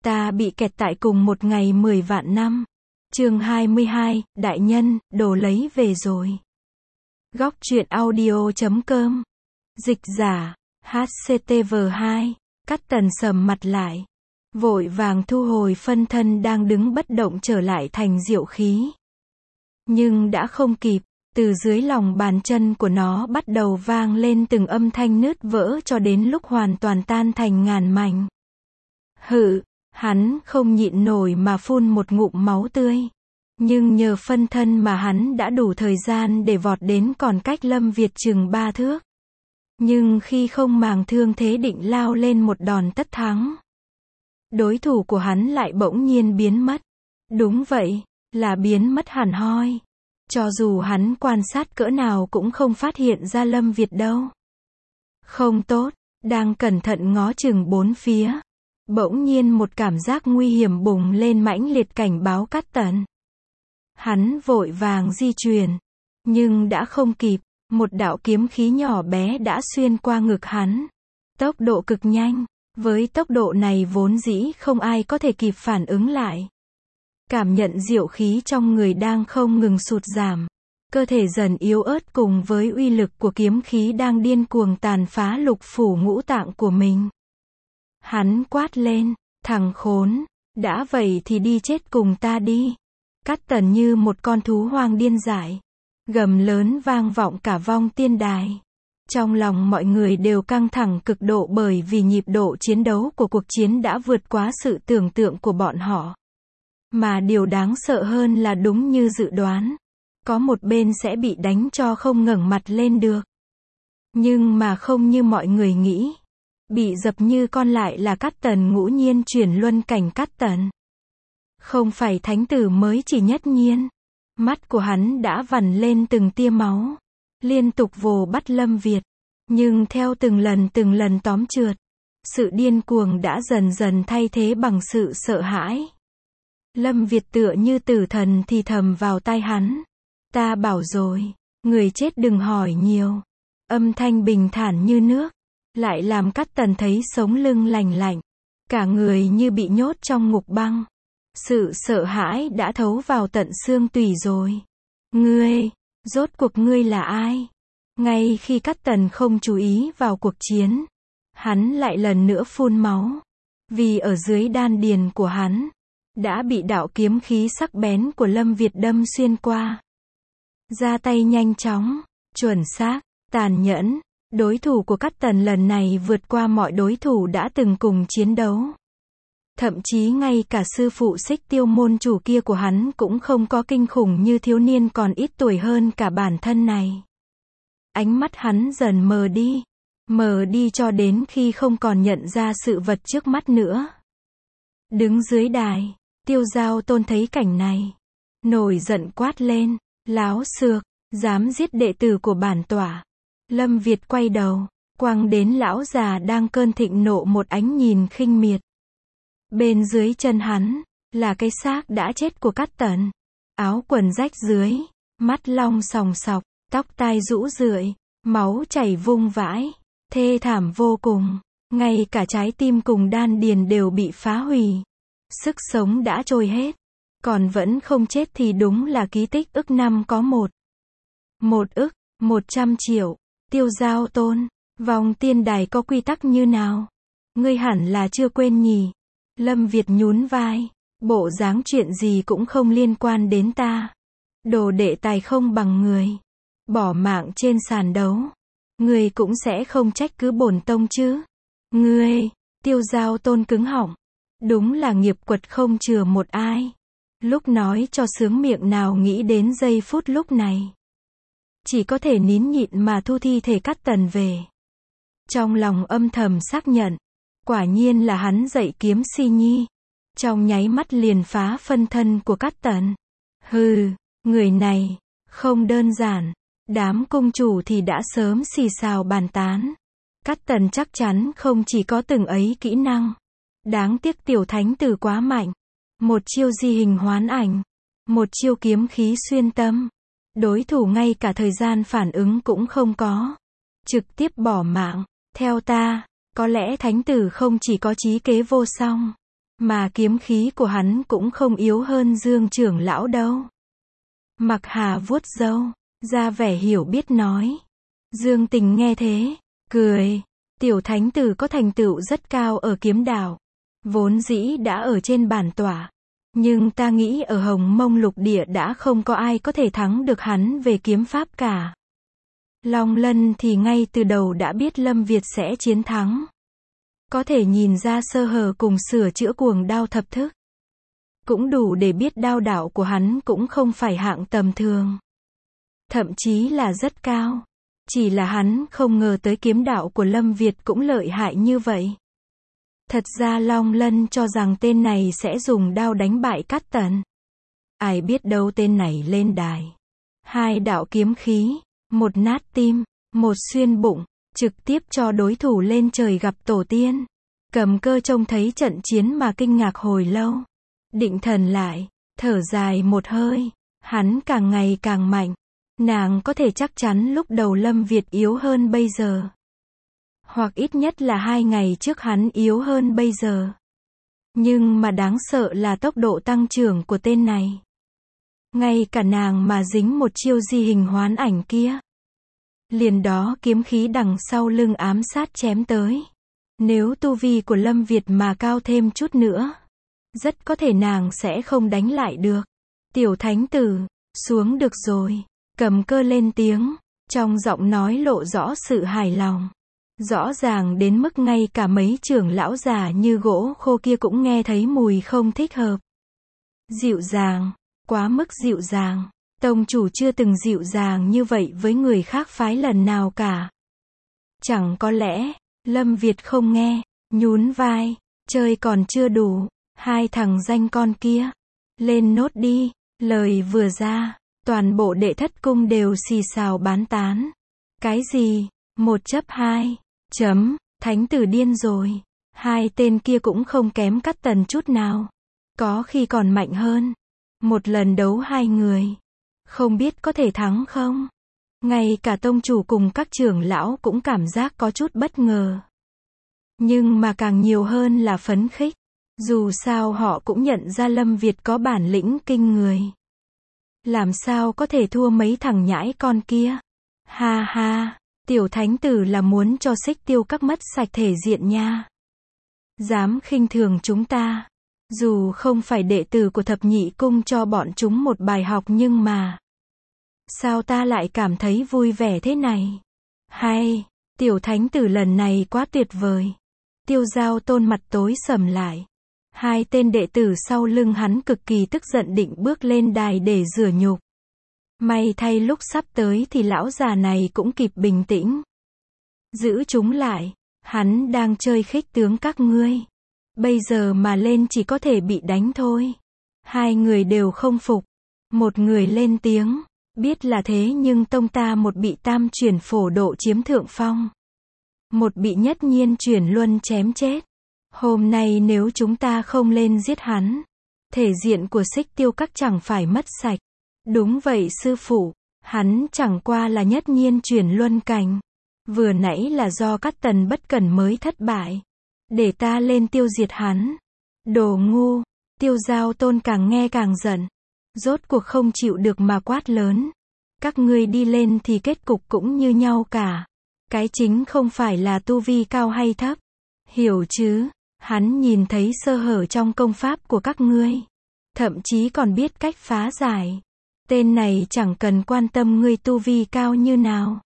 Ta bị kẹt tại cùng một ngày 10 vạn năm. Chương 22, Đại nhân, đồ lấy về rồi. Góc truyện audio.com. Dịch giả, HCTV2. Cát Tần sầm mặt lại. Vội vàng thu hồi phân thân đang đứng bất động trở lại thành diệu khí. Nhưng đã không kịp, từ dưới lòng bàn chân của nó bắt đầu vang lên từng âm thanh nứt vỡ cho đến lúc hoàn toàn tan thành ngàn mảnh. Hắn không nhịn nổi mà phun một ngụm máu tươi. Nhưng nhờ phân thân mà hắn đã đủ thời gian để vọt đến còn cách Lâm Việt chừng 3 thước. Nhưng khi không màng thương thế định lao lên một đòn tất thắng, đối thủ của hắn lại bỗng nhiên biến mất. Đúng vậy, là biến mất hẳn hoi. Cho dù hắn quan sát cỡ nào cũng không phát hiện ra Lâm Việt đâu. Không tốt, đang cẩn thận ngó chừng bốn phía. Bỗng nhiên một cảm giác nguy hiểm bùng lên mãnh liệt cảnh báo Cát Tần. Hắn vội vàng di chuyển. Nhưng đã không kịp, một đạo kiếm khí nhỏ bé đã xuyên qua ngực hắn. Tốc độ cực nhanh, với tốc độ này vốn dĩ không ai có thể kịp phản ứng lại. Cảm nhận diệu khí trong người đang không ngừng sụt giảm. Cơ thể dần yếu ớt cùng với uy lực của kiếm khí đang điên cuồng tàn phá lục phủ ngũ tạng của mình. Hắn quát lên, thằng khốn, đã vậy thì đi chết cùng ta đi. Cát Tần như một con thú hoang điên dại. Gầm lớn vang vọng cả vong tiên đài. Trong lòng mọi người đều căng thẳng cực độ bởi vì nhịp độ chiến đấu của cuộc chiến đã vượt quá sự tưởng tượng của bọn họ. Mà điều đáng sợ hơn là đúng như dự đoán. Có một bên sẽ bị đánh cho không ngẩng mặt lên được. Nhưng mà không như mọi người nghĩ. Bị dập như con lại là Cát Tần ngũ nhiên chuyển luân cảnh Cát Tần. Không phải thánh tử mới chỉ nhất nhiên. Mắt của hắn đã vằn lên từng tia máu. Liên tục vồ bắt Lâm Việt. Nhưng theo từng lần tóm trượt. Sự điên cuồng đã dần dần thay thế bằng sự sợ hãi. Lâm Việt tựa như tử thần thì thầm vào tai hắn. Ta bảo rồi, người chết đừng hỏi nhiều. Âm thanh bình thản như nước. Lại làm Cát Tần thấy sống lưng lành lạnh. Cả người như bị nhốt trong ngục băng. Sự sợ hãi đã thấu vào tận xương tủy rồi. Ngươi, rốt cuộc ngươi là ai? Ngay khi Cát Tần không chú ý vào cuộc chiến, hắn lại lần nữa phun máu. Vì ở dưới đan điền của hắn, đã bị đạo kiếm khí sắc bén của Lâm Việt đâm xuyên qua. Ra tay nhanh chóng, chuẩn xác, tàn nhẫn. Đối thủ của Cát Tần lần này vượt qua mọi đối thủ đã từng cùng chiến đấu. Thậm chí ngay cả sư phụ Xích Tiêu môn chủ kia của hắn cũng không có kinh khủng như thiếu niên còn ít tuổi hơn cả bản thân này. Ánh mắt hắn dần mờ đi cho đến khi không còn nhận ra sự vật trước mắt nữa. Đứng dưới đài, Tiêu Giao Tôn thấy cảnh này, nổi giận quát lên, láo xược, dám giết đệ tử của bản tỏa. Lâm Việt quay đầu, quăng đến lão già đang cơn thịnh nộ một ánh nhìn khinh miệt. Bên dưới chân hắn, là cái xác đã chết của Cát Tần. Áo quần rách dưới, mắt long sòng sọc, tóc tai rũ rượi, máu chảy vung vãi, thê thảm vô cùng. Ngay cả trái tim cùng đan điền đều bị phá hủy. Sức sống đã trôi hết. Còn vẫn không chết thì đúng là ký tích ức năm có một. 100 triệu. Tiêu Giao Tôn, vòng tiên đài có quy tắc như nào? Ngươi hẳn là chưa quên nhỉ? Lâm Việt nhún vai, bộ dáng chuyện gì cũng không liên quan đến ta. Đồ đệ tài không bằng người. Bỏ mạng trên sàn đấu. Ngươi cũng sẽ không trách cứ bổn tông chứ? Ngươi, Tiêu Giao Tôn cứng họng. Đúng là nghiệp quật không chừa một ai. Lúc nói cho sướng miệng nào nghĩ đến giây phút lúc này. Chỉ có thể nín nhịn mà thu thi thể Cát Tần về. Trong lòng âm thầm xác nhận. Quả nhiên là hắn dạy kiếm si nhi. Trong nháy mắt liền phá phân thân của Cát Tần. Người này, không đơn giản. Đám cung chủ thì đã sớm xì xào bàn tán. Cát Tần chắc chắn không chỉ có từng ấy kỹ năng. Đáng tiếc tiểu thánh tử quá mạnh. Một chiêu di hình hoán ảnh. Một chiêu kiếm khí xuyên tâm. Đối thủ ngay cả thời gian phản ứng cũng không có. Trực tiếp bỏ mạng. Theo ta, có lẽ thánh tử không chỉ có trí kế vô song, Mà kiếm khí của hắn cũng không yếu hơn Dương trưởng lão đâu. Mặc Hà vuốt râu, ra vẻ hiểu biết nói. Dương Tình nghe thế, cười. Tiểu thánh tử có thành tựu rất cao ở kiếm đạo. Vốn dĩ đã ở trên bản tỏa. Nhưng ta nghĩ ở Hồng Mông lục địa đã không có ai có thể thắng được hắn về kiếm pháp cả. Long Lân thì ngay từ đầu đã biết Lâm Việt sẽ chiến thắng. Có thể nhìn ra sơ hở cùng sửa chữa cuồng đao thập thức. Cũng đủ để biết đao đạo của hắn cũng không phải hạng tầm thường. Thậm chí là rất cao. Chỉ là hắn không ngờ tới kiếm đạo của Lâm Việt cũng lợi hại như vậy. Thật ra Long Lân cho rằng tên này sẽ dùng đao đánh bại Cát Tần. Ai biết đâu tên này lên đài. 2 đạo kiếm khí, một nát tim, một xuyên bụng, trực tiếp cho đối thủ lên trời gặp tổ tiên. Cầm Cơ trông thấy trận chiến mà kinh ngạc hồi lâu. Định thần lại, thở dài một hơi. Hắn càng ngày càng mạnh. Nàng có thể chắc chắn lúc đầu Lâm Việt yếu hơn bây giờ. Hoặc ít nhất là 2 ngày trước hắn yếu hơn bây giờ. Nhưng mà đáng sợ là tốc độ tăng trưởng của tên này. Ngay cả nàng mà dính một chiêu di hình hoán ảnh kia. Liền đó kiếm khí đằng sau lưng ám sát chém tới. Nếu tu vi của Lâm Việt mà cao thêm chút nữa, rất có thể nàng sẽ không đánh lại được. Tiểu thánh tử, xuống được rồi. Cầm Cơ lên tiếng, trong giọng nói lộ rõ sự hài lòng. Rõ ràng đến mức ngay cả mấy trưởng lão già như gỗ khô kia cũng nghe thấy mùi không thích hợp. Dịu dàng, quá mức dịu dàng. Tông chủ chưa từng dịu dàng như vậy với người khác phái lần nào cả. Chẳng có lẽ, Lâm Việt không nghe, nhún vai, chơi còn chưa đủ, 2 thằng danh con kia. Lên nốt đi, lời vừa ra, toàn bộ đệ thất cung đều xì xào bán tán. Cái gì? 1-2. Thánh tử điên rồi. 2 tên kia cũng không kém Cát Tần chút nào. Có khi còn mạnh hơn. Một lần đấu 2 người. Không biết có thể thắng không? Ngay cả tông chủ cùng các trưởng lão cũng cảm giác có chút bất ngờ. Nhưng mà càng nhiều hơn là phấn khích. Dù sao họ cũng nhận ra Lâm Việt có bản lĩnh kinh người. Làm sao có thể thua mấy thằng nhãi con kia? Ha ha, tiểu thánh tử là muốn cho Xích Tiêu Các mất sạch thể diện nha. Dám khinh thường chúng ta. Dù không phải đệ tử của thập nhị cung cho bọn chúng một bài học nhưng mà. Sao ta lại cảm thấy vui vẻ thế này? Hay, tiểu thánh tử lần này quá tuyệt vời. Tiêu Giao Tôn mặt tối sầm lại. 2 tên đệ tử sau lưng hắn cực kỳ tức giận định bước lên đài để rửa nhục. May thay lúc sắp tới thì lão già này cũng kịp bình tĩnh. Giữ chúng lại, hắn đang chơi khích tướng các ngươi. Bây giờ mà lên chỉ có thể bị đánh thôi. 2 người đều không phục. Một người lên tiếng, biết là thế nhưng tông ta một bị tam chuyển phổ độ chiếm thượng phong. Một bị nhất nhiên chuyển luân chém chết. Hôm nay nếu chúng ta không lên giết hắn, thể diện của Xích Tiêu Các chẳng phải mất sạch. Đúng vậy sư phụ, hắn chẳng qua là nhất nhiên chuyển luân cảnh. Vừa nãy là do Cát Tần bất cẩn mới thất bại. Để ta lên tiêu diệt hắn. Đồ ngu, Tiêu Giao Tôn càng nghe càng giận. Rốt cuộc không chịu được mà quát lớn. Các ngươi đi lên thì kết cục cũng như nhau cả. Cái chính không phải là tu vi cao hay thấp. Hiểu chứ? Hắn nhìn thấy sơ hở trong công pháp của các ngươi. Thậm chí còn biết cách phá giải. Tên này chẳng cần quan tâm ngươi tu vi cao như nào.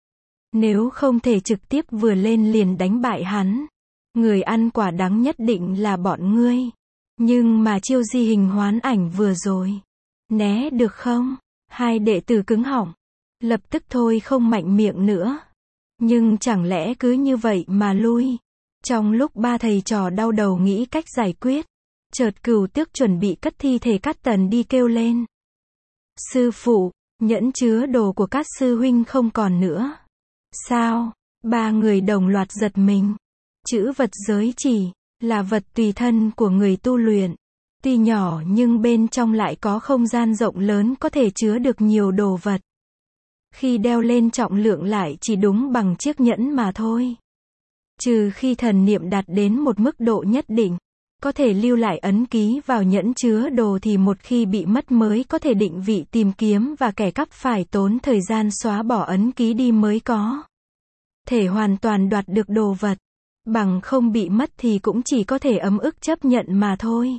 Nếu không thể trực tiếp vừa lên liền đánh bại hắn. Người ăn quả đắng nhất định là bọn ngươi. Nhưng mà chiêu di hình hoán ảnh vừa rồi. Né được không? 2 đệ tử cứng họng. Lập tức thôi không mạnh miệng nữa. Nhưng chẳng lẽ cứ như vậy mà lui? Trong lúc 3 thầy trò đau đầu nghĩ cách giải quyết. Chợt Cửu Tước chuẩn bị cất thi thể Cát Tần đi kêu lên. Sư phụ, nhẫn chứa đồ của các sư huynh không còn nữa. Sao? 3 người đồng loạt giật mình. Chữ vật giới chỉ là vật tùy thân của người tu luyện. Tuy nhỏ nhưng bên trong lại có không gian rộng lớn có thể chứa được nhiều đồ vật. Khi đeo lên trọng lượng lại chỉ đúng bằng chiếc nhẫn mà thôi. Trừ khi thần niệm đạt đến một mức độ nhất định, có thể lưu lại ấn ký vào nhẫn chứa đồ thì một khi bị mất mới có thể định vị tìm kiếm và kẻ cắp phải tốn thời gian xóa bỏ ấn ký đi mới có thể hoàn toàn đoạt được đồ vật. Bằng không bị mất thì cũng chỉ có thể ấm ức chấp nhận mà thôi.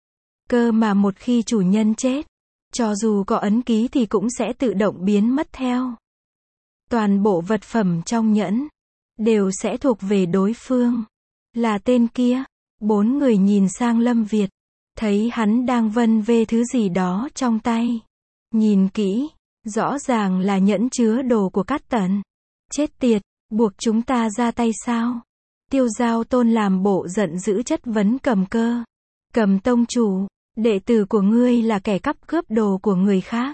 Cơ mà một khi chủ nhân chết, cho dù có ấn ký thì cũng sẽ tự động biến mất theo. Toàn bộ vật phẩm trong nhẫn đều sẽ thuộc về đối phương. Là tên kia. 4 người nhìn sang Lâm Việt, thấy hắn đang vân vê thứ gì đó trong tay. Nhìn kỹ, rõ ràng là nhẫn chứa đồ của Cát Tần. Chết tiệt, buộc chúng ta ra tay sao? Tiêu Giao Tôn làm bộ giận dữ chất vấn Cầm Cơ. Cầm tông chủ, đệ tử của ngươi là kẻ cắp cướp đồ của người khác.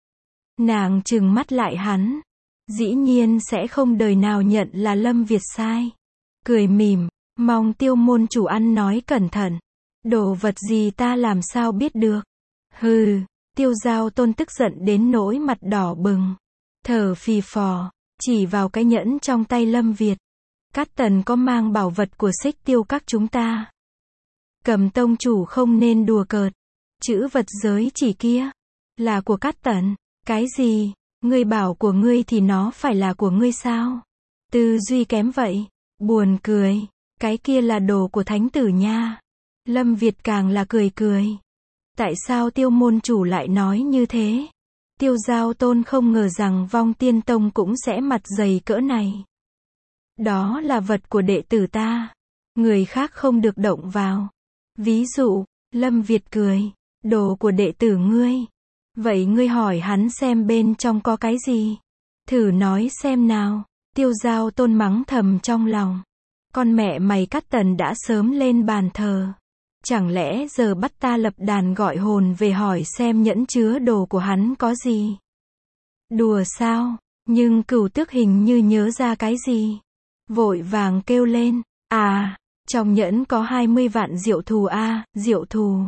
Nàng trừng mắt lại hắn. Dĩ nhiên sẽ không đời nào nhận là Lâm Việt sai. Cười mỉm, mong Tiêu môn chủ ăn nói cẩn thận. Đồ vật gì ta làm sao biết được? Hừ, Tiêu Giao Tôn tức giận đến nỗi mặt đỏ bừng. Thở phì phò, chỉ vào cái nhẫn trong tay Lâm Việt. Cát Tần có mang bảo vật của Xích Tiêu các chúng ta. Cầm tông chủ không nên đùa cợt. Chữ vật giới chỉ kia là của Cát Tần. Cái gì? Ngươi bảo của ngươi thì nó phải là của ngươi sao? Tư duy kém vậy. Buồn cười. Cái kia là đồ của thánh tử nha. Lâm Việt càng là cười cười. Tại sao Tiêu môn chủ lại nói như thế? Tiêu Giao Tôn không ngờ rằng Vong Tiên Tông cũng sẽ mặt dày cỡ này. Đó là vật của đệ tử ta. Người khác không được động vào. Ví dụ, Lâm Việt cười. Đồ của đệ tử ngươi. Vậy ngươi hỏi hắn xem bên trong có cái gì? Thử nói xem nào. Tiêu Giao Tôn mắng thầm trong lòng. Con mẹ mày Cát Tần đã sớm lên bàn thờ. Chẳng lẽ giờ bắt ta lập đàn gọi hồn về hỏi xem nhẫn chứa đồ của hắn có gì? Đùa sao? Nhưng Cửu Tước hình như nhớ ra cái gì. Vội vàng kêu lên. À, trong nhẫn có 20 vạn diệu thù a, diệu thù.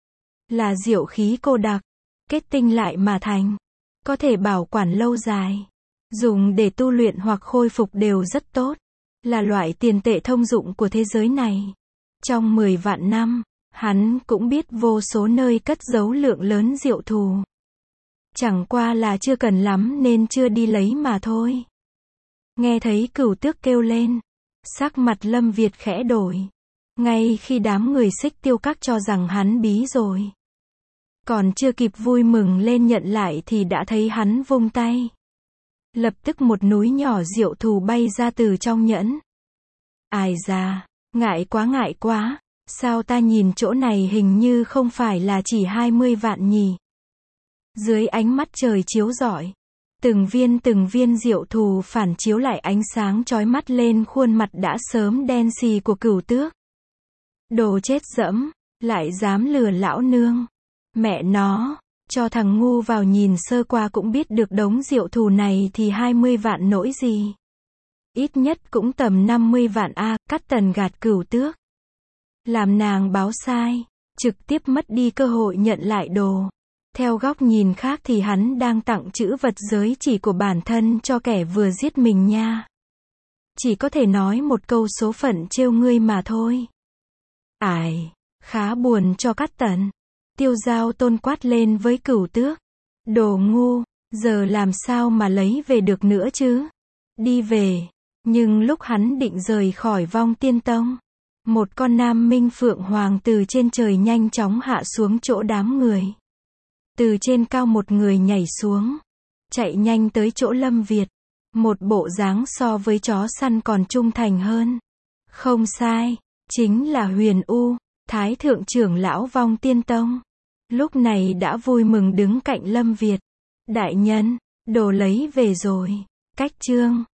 Là diệu khí cô đặc. Kết tinh lại mà thành. Có thể bảo quản lâu dài. Dùng để tu luyện hoặc khôi phục đều rất tốt. Là loại tiền tệ thông dụng của thế giới này. Trong 10 vạn năm, hắn cũng biết vô số nơi cất giấu lượng lớn diệu thù. Chẳng qua là chưa cần lắm nên chưa đi lấy mà thôi. Nghe thấy Cửu Tước kêu lên, sắc mặt Lâm Việt khẽ đổi. Ngay khi đám người Xích Tiêu các cho rằng hắn bí rồi. Còn chưa kịp vui mừng lên nhận lại thì đã thấy hắn vung tay. Lập tức một núi nhỏ diệu thù bay ra từ trong nhẫn. Ai da, ngại quá, sao ta nhìn chỗ này hình như không phải là chỉ 20 vạn nhỉ? Dưới ánh mắt trời chiếu rọi, từng viên diệu thù phản chiếu lại ánh sáng chói mắt lên khuôn mặt đã sớm đen xì của Cửu Tước. Đồ chết dẫm, lại dám lừa lão nương. Mẹ nó, cho thằng ngu vào nhìn sơ qua cũng biết được đống diệu thù này thì 20 vạn nỗi gì. Ít nhất cũng tầm 50 vạn a. Cát Tần gạt Cửu Tước. Làm nàng báo sai, trực tiếp mất đi cơ hội nhận lại đồ. Theo góc nhìn khác thì hắn đang tặng chữ vật giới chỉ của bản thân cho kẻ vừa giết mình nha. Chỉ có thể nói một câu số phận trêu ngươi mà thôi. Ải, khá buồn cho Cát Tần. Tiêu Giao Tôn quát lên với Cửu Tước. Đồ ngu, giờ làm sao mà lấy về được nữa chứ? Đi về. Nhưng lúc hắn định rời khỏi Vong Tiên Tông, một con nam minh phượng hoàng từ trên trời nhanh chóng hạ xuống chỗ đám người. Từ trên cao một người nhảy xuống, chạy nhanh tới chỗ Lâm Việt. Một bộ dáng so với chó săn còn trung thành hơn. Không sai, chính là Huyền U, Thái thượng trưởng lão Vong Tiên Tông. Lúc này đã vui mừng đứng cạnh Lâm Việt. Đại nhân, đồ lấy về rồi. Cách chương